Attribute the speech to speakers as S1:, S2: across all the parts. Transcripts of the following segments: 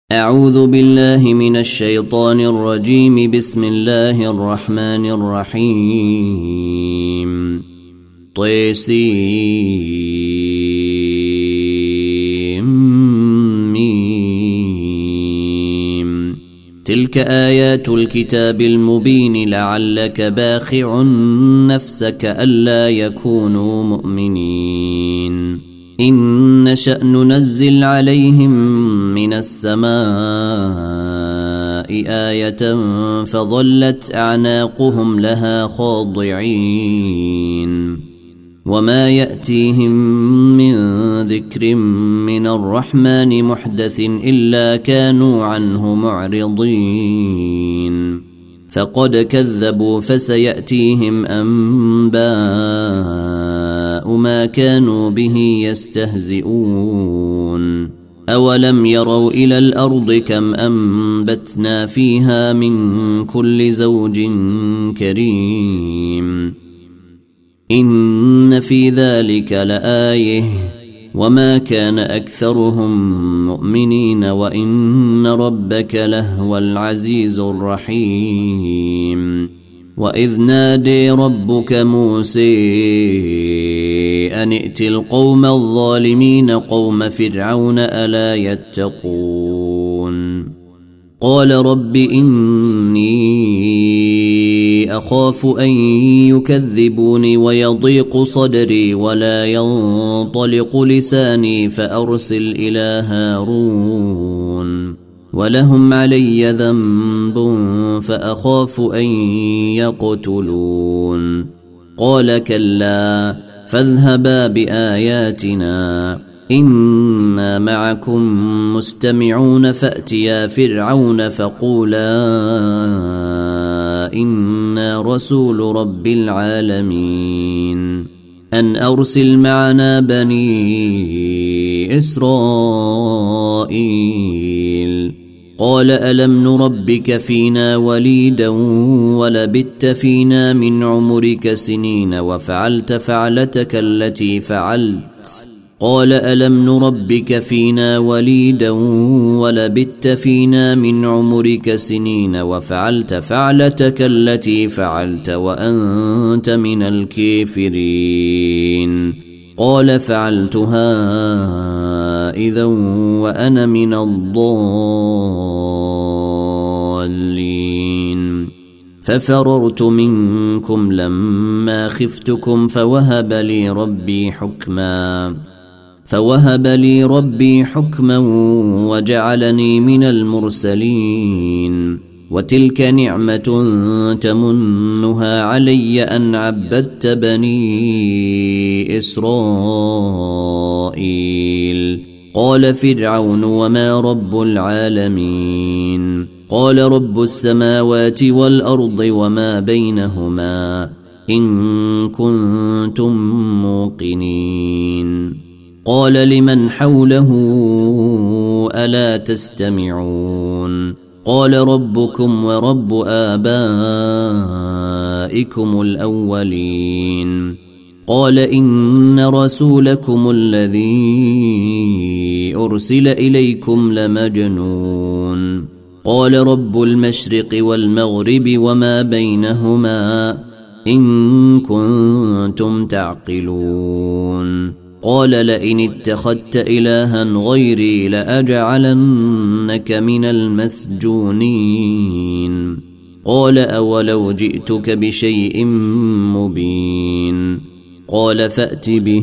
S1: أعوذ بالله من الشيطان الرجيم. بسم الله الرحمن الرحيم. طيسيم. تلك آيات الكتاب المبين لعلك باخع نفسك ألا يكونوا مؤمنين. إن نشأ ننزل عليهم من السماء آية فظلت أعناقهم لها خاضعين وما يأتيهم من ذكر من الرحمن محدث إلا كانوا عنه معرضين. فقد كذبوا فسيأتيهم أنباء ما كانوا به يستهزئون. أولم يروا إلى الأرض كم أنبتنا فيها من كل زوج كريم إن في ذلك لآية وما كان أكثرهم مؤمنين وإن ربك لهو العزيز الرحيم. وإذ نادي ربك موسى أن ائت القوم الظالمين قوم فرعون ألا يتقون. قال رب إني أخاف أن يكذبوني ويضيق صدري ولا ينطلق لساني فأرسل إلى هارون ولهم علي ذنب فأخاف أن يقتلون. قال كلا فاذهبا بآياتنا إنا معكم مستمعون فأتيا فرعون فقولا إنا رسول رب العالمين أن أرسل معنا بني إسرائيل. قال ألم نربك فينا وليدا ولبثت فينا من عمرك سنين وفعلت فعلتك التي فعلت. قال ألم نربك فينا وليدا ولبثت فينا من عمرك سنين وفعلت فعلتك التي فعلت وأنت من الكافرين. قال فعلتها إذا وأنا من الضالين. ففررت منكم لما خفتكم فوهب لي ربي حكما وجعلني من المرسلين. وتلك نعمة تمنها علي أن عبدت بني إسرائيل. قال فرعون وما رب العالمين. قال رب السماوات والأرض وما بينهما إن كنتم موقنين. قال لمن حوله ألا تستمعون. قال ربكم ورب آبائكم الأولين. قال إن رسولكم الذي أرسل إليكم لمجنون. قال رب المشرق والمغرب وما بينهما إن كنتم تعقلون. قال لئن اتخذت إلها غيري لأجعلنك من المسجونين. قال أولو جئتك بشيء مبين. قال فأت به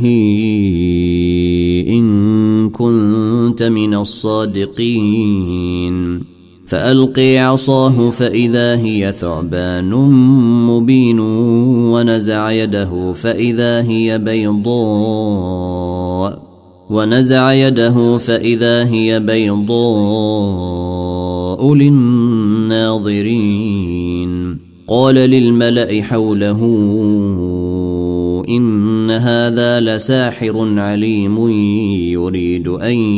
S1: إن كنت من الصادقين. فألقي عصاه فإذا هي ثعبان مبين ونزع يده فإذا هي بيضاء للناظرين. قال للملأ حوله إن هذا لساحر عليم يريد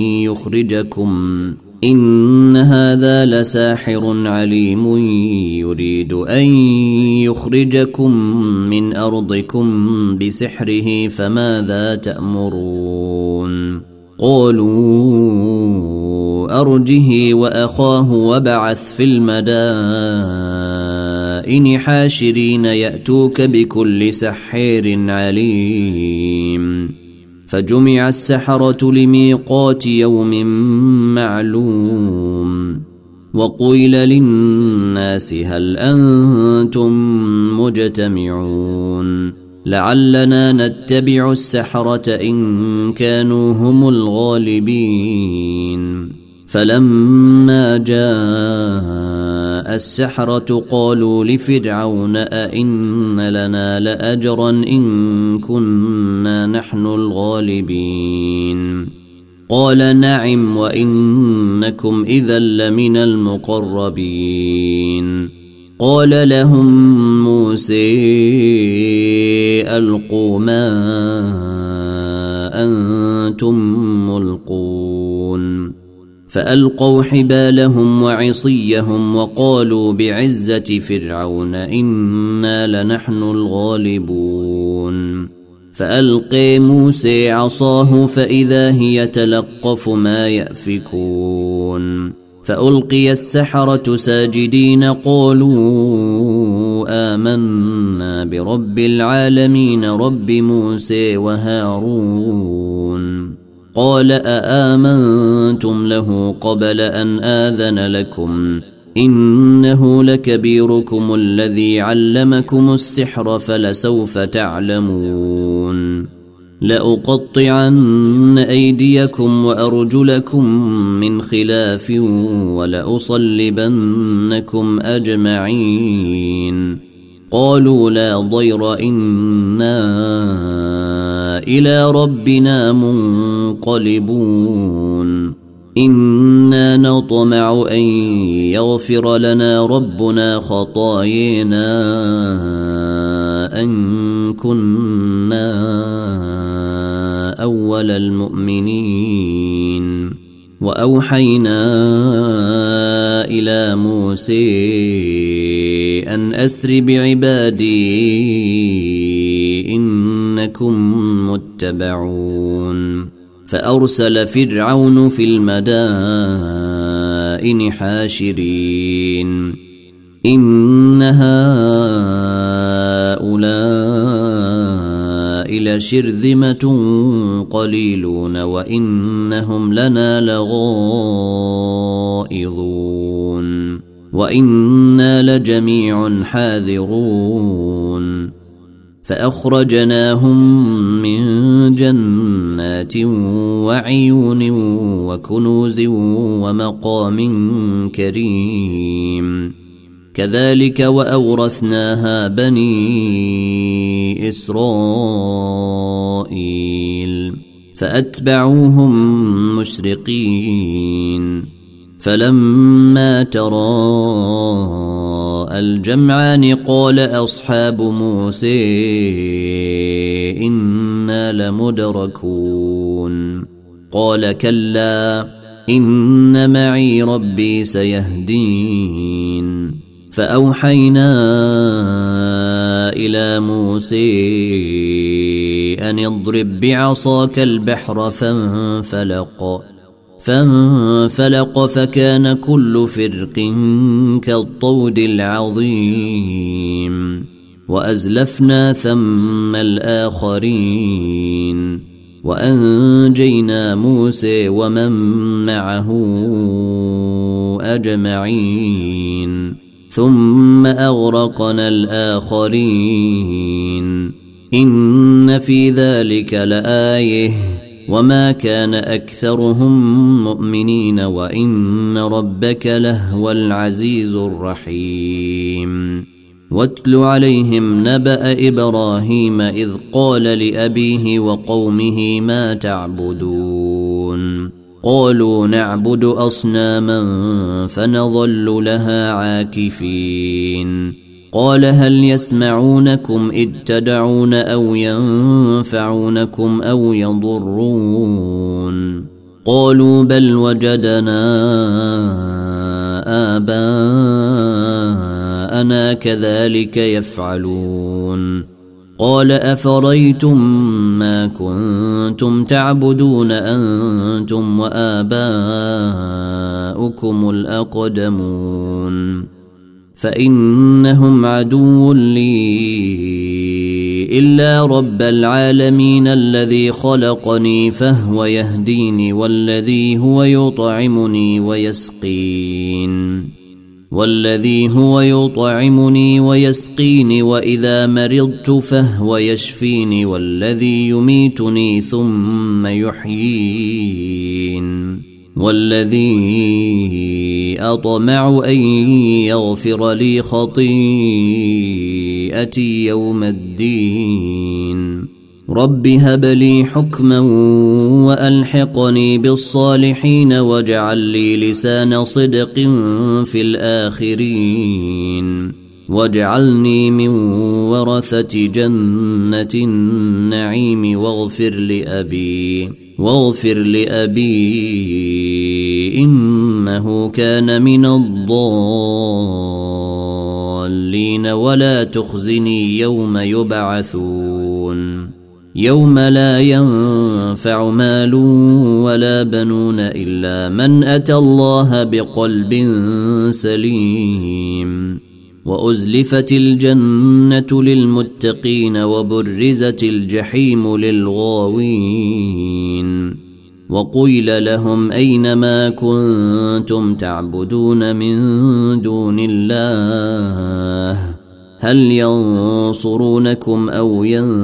S1: أن يخرجكم من أرضكم بسحره فماذا تأمرون. قالوا وأرجه وأخاه وابعث في المدائن حاشرين يأتوك بكل سحير عليم فجمع السحرة لميقات يوم معلوم وقيل للناس هل أنتم مجتمعون لعلنا نتبع السحرة إن كانوا هم الغالبين فلما جاء السحرة قالوا لفرعون أئن لنا لأجرا إن كنا نحن الغالبين قال نعم وإنكم إذا لمن المقربين قال لهم موسى ألقوا ما أنتم ملقون فألقوا حبالهم وعصيهم وقالوا بعزة فرعون إنا لنحن الغالبون فألقي موسى عصاه فإذا هي تلقف ما يأفكون فألقي السحرة ساجدين قالوا آمنا برب العالمين رب موسى وهارون قال أآمنتم له قبل أن آذن لكم إنه لكبيركم الذي علمكم السحر فلسوف تعلمون لأقطعن أيديكم وأرجلكم من خلاف ولأصلبنكم أجمعين قالوا لا ضير إنا إلى ربنا منقلبون إنا نطمع أن يغفر لنا ربنا خطايانا أن كنا أول المؤمنين وأوحينا إلى موسى أن أسر بعبادي إنكم متبعون فأرسل فرعون في المدائن حاشرين إن هؤلاء لشرذمة قليلون وإنهم لنا لغائظون وإنا لجميع حاذرون فأخرجناهم من جنات وعيون وكنوز ومقام كريم كذلك وأورثناها بني إسرائيل فأتبعوهم مشرقين فلما تراءى الجمعان قال أصحاب موسى إنا لمدركون قال كلا إن معي ربي سيهدين فأوحينا إلى موسى أن اضرب بعصاك البحر فانفلق فكان كل فرق كالطود العظيم وأزلفنا ثم الآخرين وأنجينا موسى ومن معه أجمعين ثم أغرقنا الآخرين إن في ذلك لآية وما كان أكثرهم مؤمنين وإن ربك لهو العزيز الرحيم واتل عليهم نبأ إبراهيم إذ قال لأبيه وقومه ما تعبدون قالوا نعبد أصناما فنظل لها عاكفين قال هل يسمعونكم إذ تدعون أو ينفعونكم أو يضرون قالوا بل وجدنا آباءنا كذلك يفعلون قال أفريتم ما كنتم تعبدون أنتم وآباؤكم وأبناؤكم الأقدمون فإنهم عدو لي إلا رب العالمين الذي خلقني فهو يهديني والذي هو يطعمني ويسقيني وإذا مرضت فهو يشفيني والذي يميتني ثم يحيين والذي أطمع أن يغفر لي خطيئتي يوم الدين رب هب لي حكما وألحقني بالصالحين واجعل لي لسان صدق في الآخرين واجعلني من ورثة جنة النعيم واغفر لأبي إنه كان من الضالين ولا تخزني يوم يبعثون يوم لا ينفع مال ولا بنون إلا من أتى الله بقلب سليم وأزلفت الجنة للمتقين وبرزت الجحيم للغاوين وقيل لهم أين ما كنتم تعبدون من دون الله هل ينصرونكم أو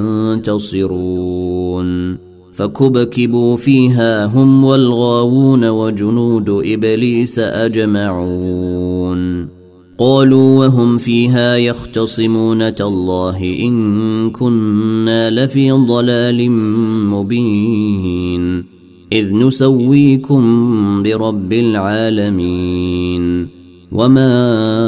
S1: ينتصرون فكبكبوا فيها هم والغاوون وجنود إبليس أجمعون قالوا وهم فيها يختصمون تالله إن كنا لفي ضلال مبين إذ نسويكم برب العالمين وما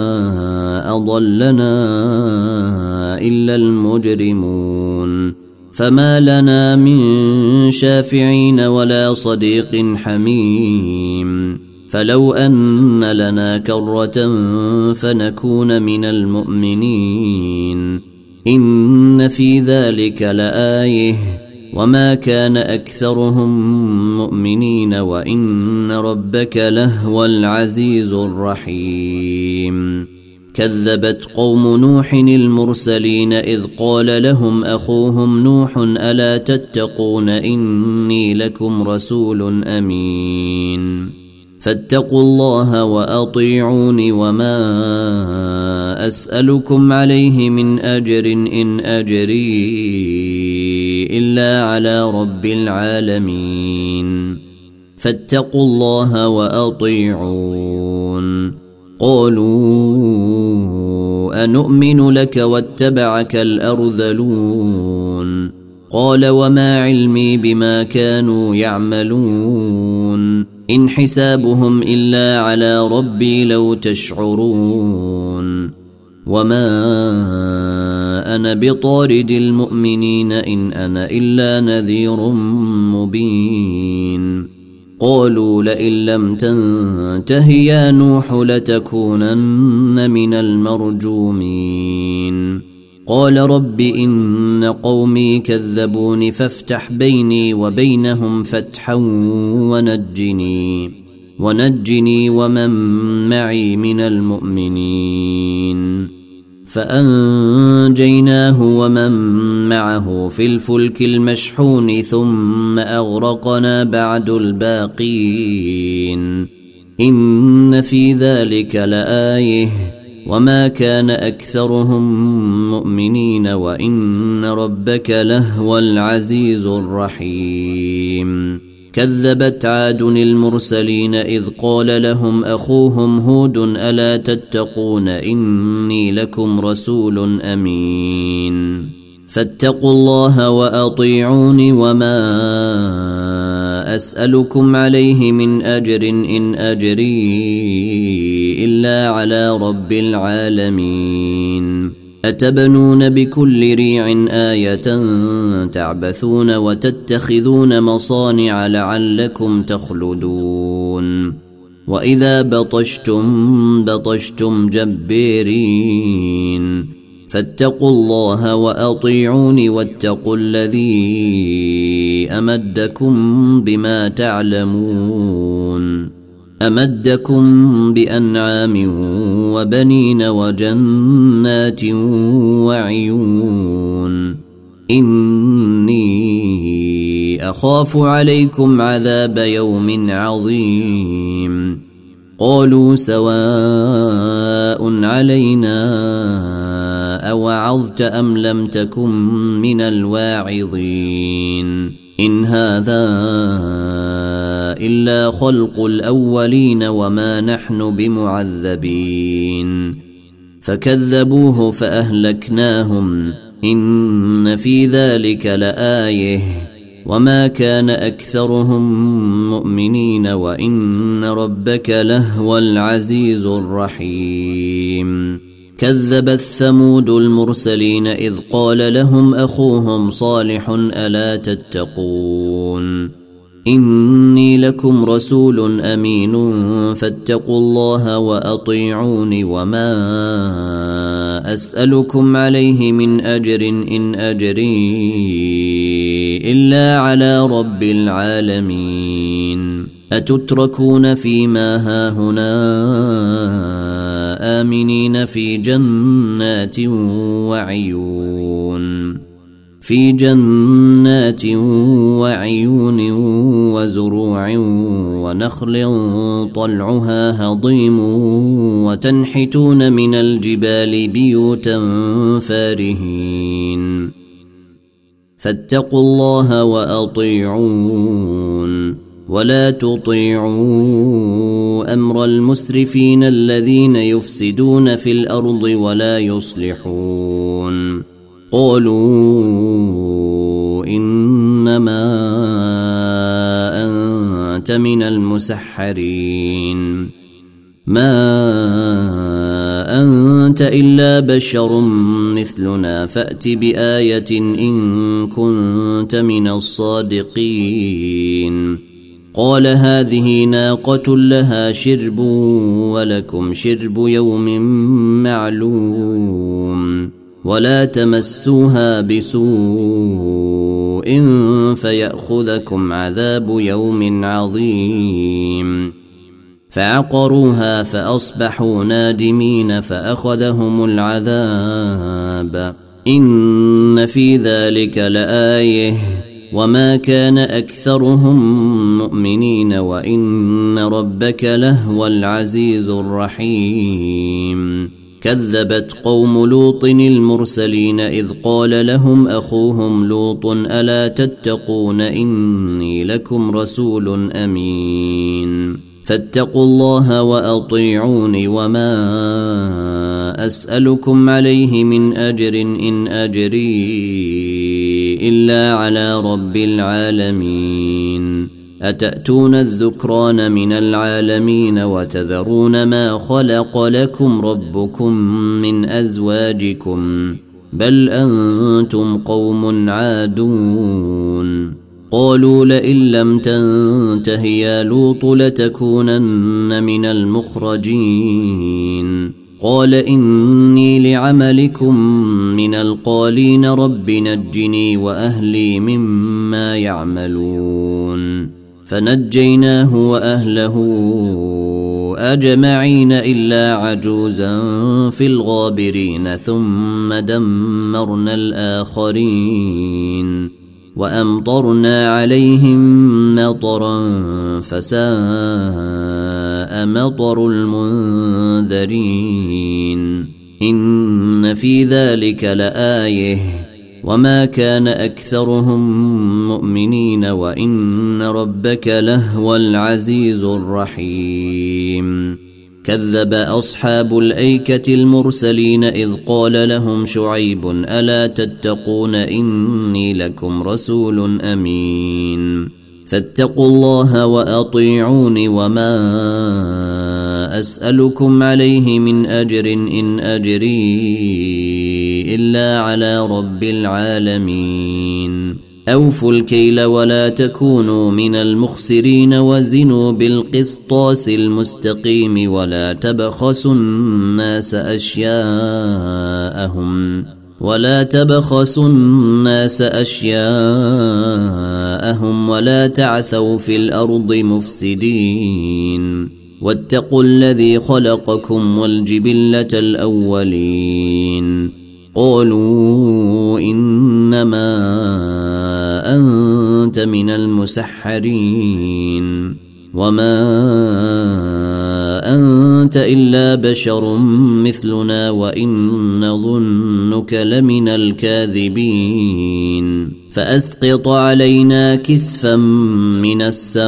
S1: أضلنا إلا المجرمون فما لنا من شافعين ولا صديق حميم فلو أن لنا كرة فنكون من المؤمنين إن في ذلك لآية وما كان أكثرهم مؤمنين وإن ربك لهو العزيز الرحيم كذبت قوم نوح المرسلين إذ قال لهم أخوهم نوح ألا تتقون إني لكم رسول أمين فاتقوا الله وأطيعوني وما أسألكم عليه من أجر إن أجري إلا على رب العالمين فاتقوا الله وأطيعون قالوا أنؤمن لك واتبعك الأرذلون قال وما علمي بما كانوا يعملون إن حسابهم إلا على ربي لو تشعرون وما أنا بطارد المؤمنين إن أنا إلا نذير مبين قالوا لئن لم تنته يا نوح لتكونن من المرجومين قال رب إن قومي كذبوني فافتح بيني وبينهم فتحا ونجني ومن معي من المؤمنين فأنجيناه ومن معه في الفلك المشحون ثم أغرقنا بعد الباقين إن في ذلك لآية وما كان أكثرهم مؤمنين وإن ربك لهو العزيز الرحيم كذبت عاد المرسلين إذ قال لهم أخوهم هود ألا تتقون إني لكم رسول أمين فاتقوا الله وأطيعوني وما أسألكم عليه من أجر إن أجري إلا على رب العالمين أتبنون بكل ريع آية تعبثون وتتخذون مصانع لعلكم تخلدون وإذا بطشتم جبارين فاتقوا الله وأطيعوني واتقوا الذي أمدكم بما تعلمون أمدكم بأنعام وبنين وجنات وعيون إني أخاف عليكم عذاب يوم عظيم قالوا سواء علينا أوعظت أم لم تكن من الواعظين إن هذا إلا خلق الأولين وما نحن بمعذبين فكذبوه فأهلكناهم إن في ذلك لآية وما كان أكثرهم مؤمنين وإن ربك لهو العزيز الرحيم كذبت ثمود المرسلين إذ قال لهم أخوهم صالح ألا تتقون إني لكم رسول أمين فاتقوا الله وأطيعون وما أسألكم عليه من أجر إن أجري إلا على رب العالمين أتتركون فيما هاهنا آمنين في جنات وعيون وزروع ونخل طلعها هضيم وتنحتون من الجبال بيوتا فارهين فاتقوا الله وأطيعون ولا تطيعوا أمر المسرفين الذين يفسدون في الأرض ولا يصلحون قالوا إنما أنت من المسحرين ما أنت إلا بشر مثلنا فأت بآية إن كنت من الصادقين قال هذه ناقة لها شرب ولكم شرب يوم معلوم ولا تمسوها بسوء فيأخذكم عذاب يوم عظيم فعقروها فأصبحوا نادمين فأخذهم العذاب إن في ذلك لآية وما كان أكثرهم مؤمنين وإن ربك لهو العزيز الرحيم كذبت قوم لوط المرسلين إذ قال لهم أخوهم لوط ألا تتقون إني لكم رسول أمين فاتقوا الله وأطيعون وما أسألكم عليه من أجر إن أجري إلا على رب العالمين أتأتون الذكران من العالمين وتذرون ما خلق لكم ربكم من أزواجكم بل أنتم قوم عادون قالوا لئن لم تنته يا لوط لتكونن من المخرجين قال إني لعملكم من القالين رب نجني وأهلي مما يعملون فنجيناه وأهله أجمعين إلا عجوزا في الغابرين ثم دمرنا الآخرين وأمطرنا عليهم مطرا فساء مطر المنذرين إن في ذلك لآية وما كان أكثرهم مؤمنين وإن ربك لهو العزيز الرحيم كذب أصحاب الأيكة المرسلين إذ قال لهم شعيب ألا تتقون إني لكم رسول أمين فاتقوا الله وأطيعون وما أسألكم عليه من أجر إن أجري إلا على رب العالمين أوفوا الكيل ولا تكونوا من المخسرين وزنوا بالقسطاس المستقيم ولا تبخسوا الناس أشياءهم ولا تعثوا في الأرض مفسدين واتقوا الذي خلقكم والجبلة الأولين قالوا إنما أنت من المسحرين وما أنت إلا بشر مثلنا وإن نظنك لمن الكاذبين فأسقط علينا كسفا من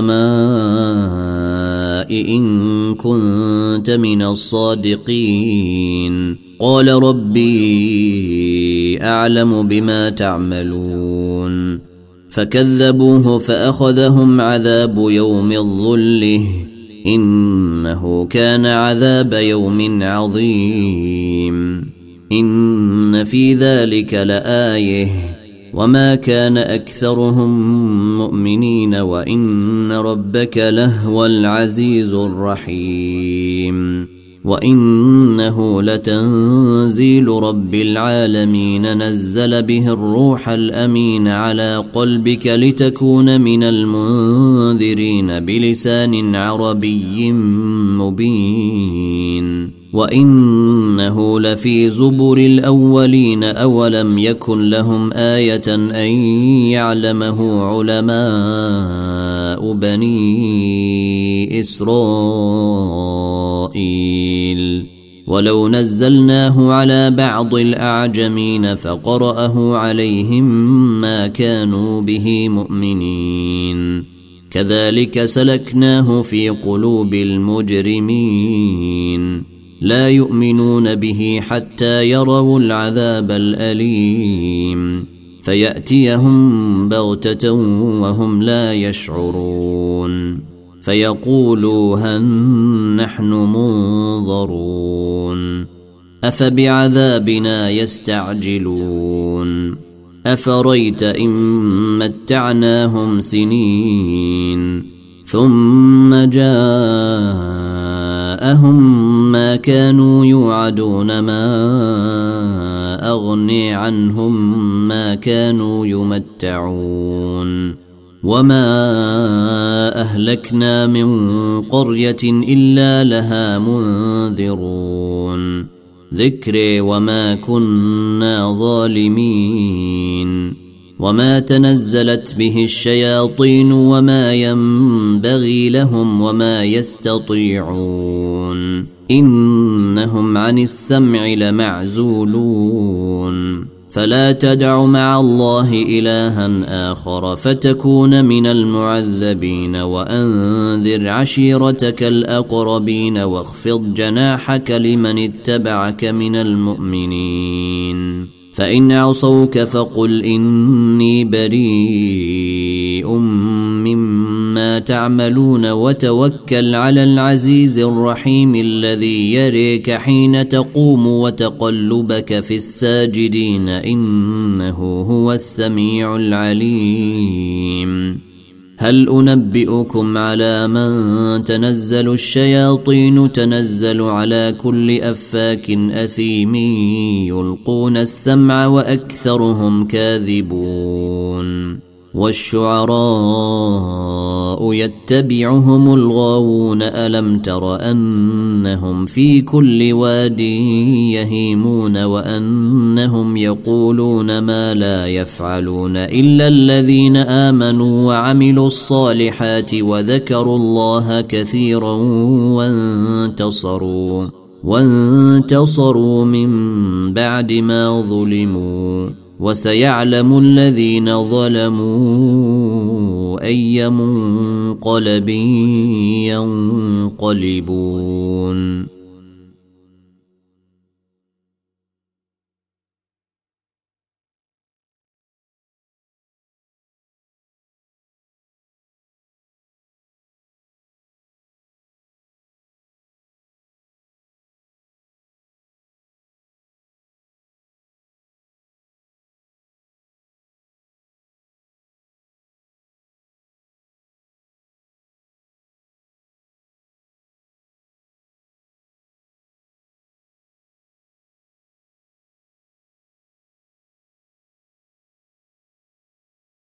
S1: السماء إن كنت من الصادقين قال ربي أعلم بما تعملون فكذبوه فأخذهم عذاب يوم الظله إنه كان عذاب يوم عظيم إن في ذلك لآية وما كان أكثرهم مؤمنين وإن ربك لهو العزيز الرحيم وإنه لتنزيل رب العالمين نزل به الروح الأمين على قلبك لتكون من المنذرين بلسان عربي مبين وإنه لفي زبر الأولين أولم يكن لهم آية أن يعلمه علماء بني إسرائيل ولو نزلناه على بعض الأعجمين فقرأه عليهم ما كانوا به مؤمنين كذلك سلكناه في قلوب المجرمين لا يؤمنون به حتى يروا العذاب الأليم فيأتيهم بغتة وهم لا يشعرون فيقولوا هل نحن منظرون أفبعذابنا يستعجلون أفريت إن متعناهم سنين ثم جاءهم ما كانوا يوعدون ما أغني عنهم ما كانوا يمتعون وما أهلكنا من قرية إلا لها منذرون ذكري وما كنا ظالمين وما تنزلت به الشياطين وما ينبغي لهم وما يستطيعون إنهم عن السمع لمعزولون فلا تدع مع الله إلها آخر فتكون من المعذبين وأنذر عشيرتك الأقربين واخفض جناحك لمن اتبعك من المؤمنين فإن عصوك فقل إني بريء مما تعملون وتوكل على العزيز الرحيم الذي يريك حين تقوم وتقلبك في الساجدين إنه هو السميع العليم هل أنبئكم على من تنزل الشياطين تنزل على كل أفاك أثيم يلقون السمع وأكثرهم كاذبون والشعراء يتبعهم الغاوون ألم تر أنهم في كل واد يهيمون وأنهم يقولون ما لا يفعلون إلا الذين آمنوا وعملوا الصالحات وذكروا الله كثيرا وانتصروا من بعد ما ظلموا وسيعلم الذين ظلموا أي منقلب ينقلبون